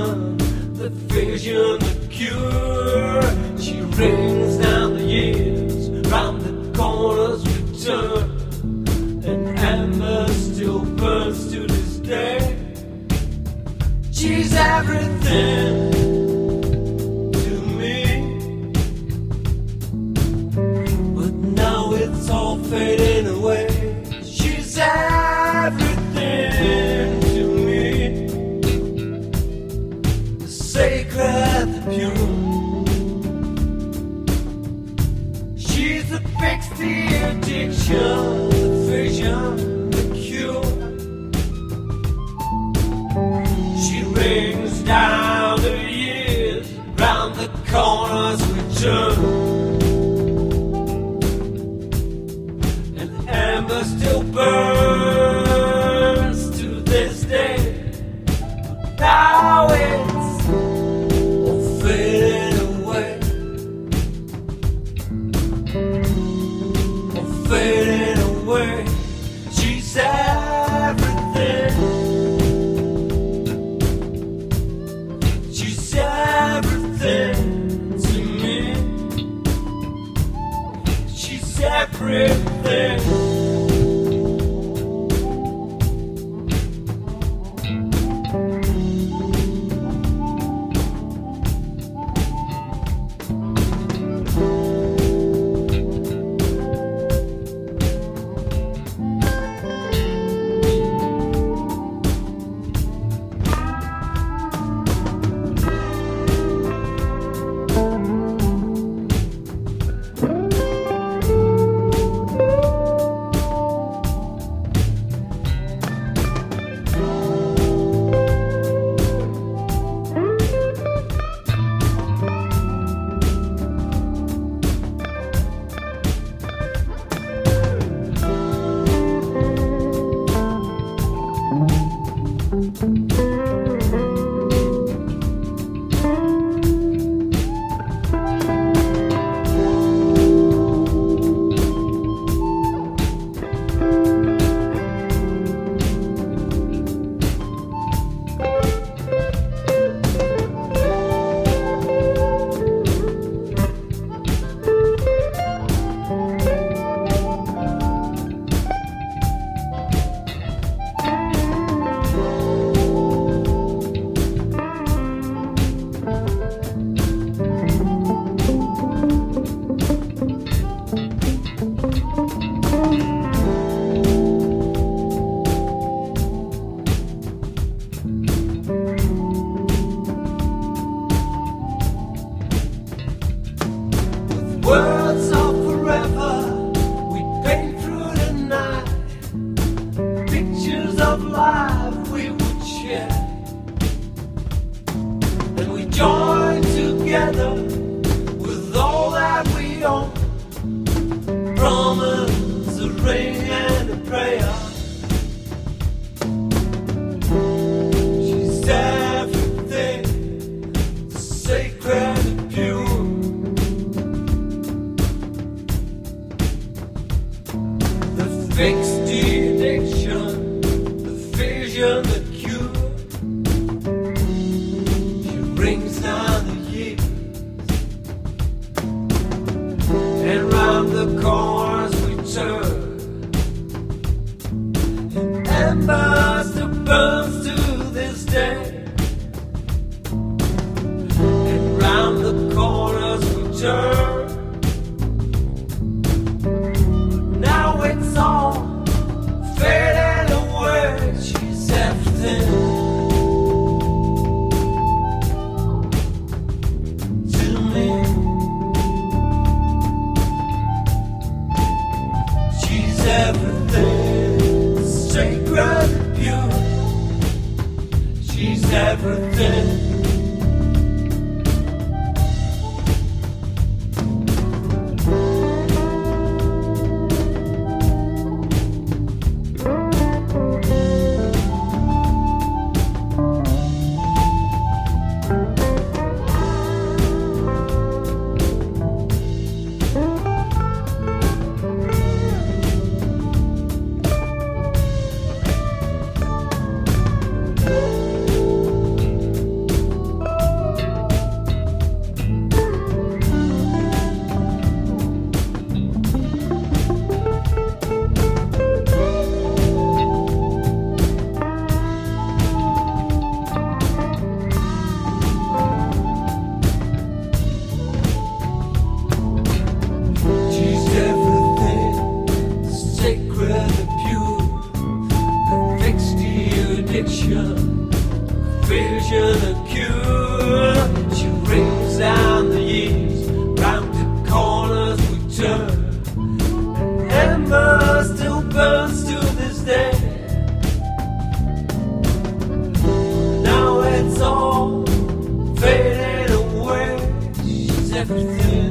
addiction, the vision, the cure. She rings down the years, round the corners we turn, and amber still burns to this day. She's everything to me, but now it's all fading away. She's everything to me, the sacred, the pure. She's the fix, the addiction, the vision, the cure. She rings down the years, round the corners we turn, and amber still burns to this day. Now it's all fading away, all fading away. She's everything. She's everything to me. She's everything. Words of forever, we paint through the night. Pictures of life we would share, and we join together with all that we own. Promise, a ring and a prayer. She's everything, the sacred and pure. Fix the addiction, the vision, the cure. She brings down the years, and round the corners we turn, and amber still burns to this day, and round the corners we turn. Now it's all fading away. She's everything to me. She's everything sacred and pure. She's everything. the cure. She rings down the years, round the corners we turn. Ember still burns to this day. Now it's all faded away. She's everything.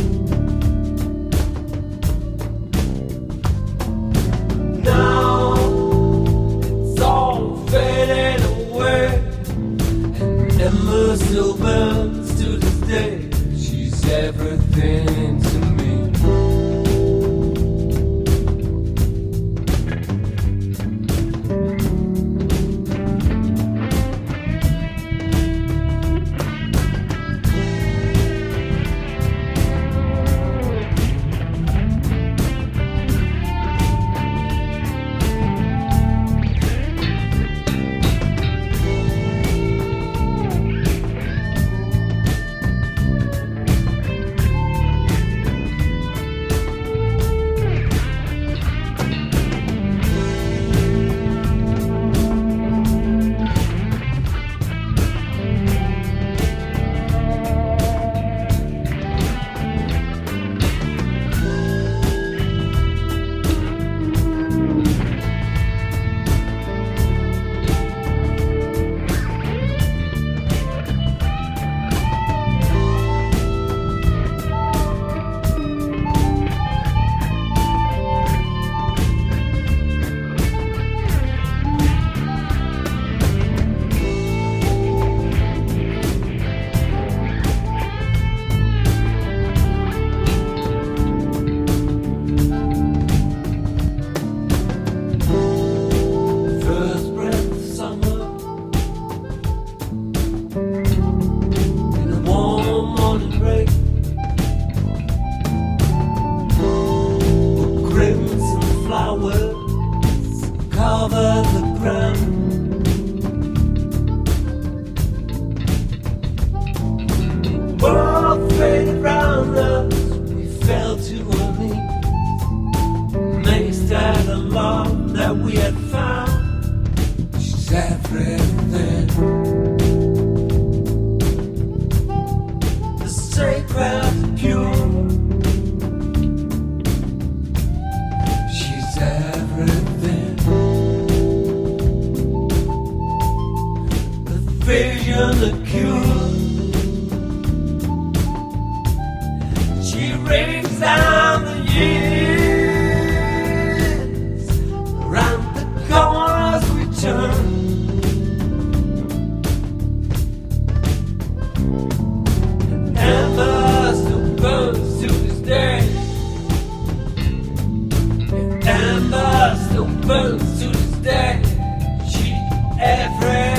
Now it's all faded away. And Ember still burns to this day. She's everything to me. Cover the ground. World faded round us. We fell to our knees, amazed at the love that we had found. She's everything. The sacred pure. She's everything. Vision, the cure. She rings down the years, around the corners we turn. And Ember still burns to this day. And Ember still burns to this day. She everything.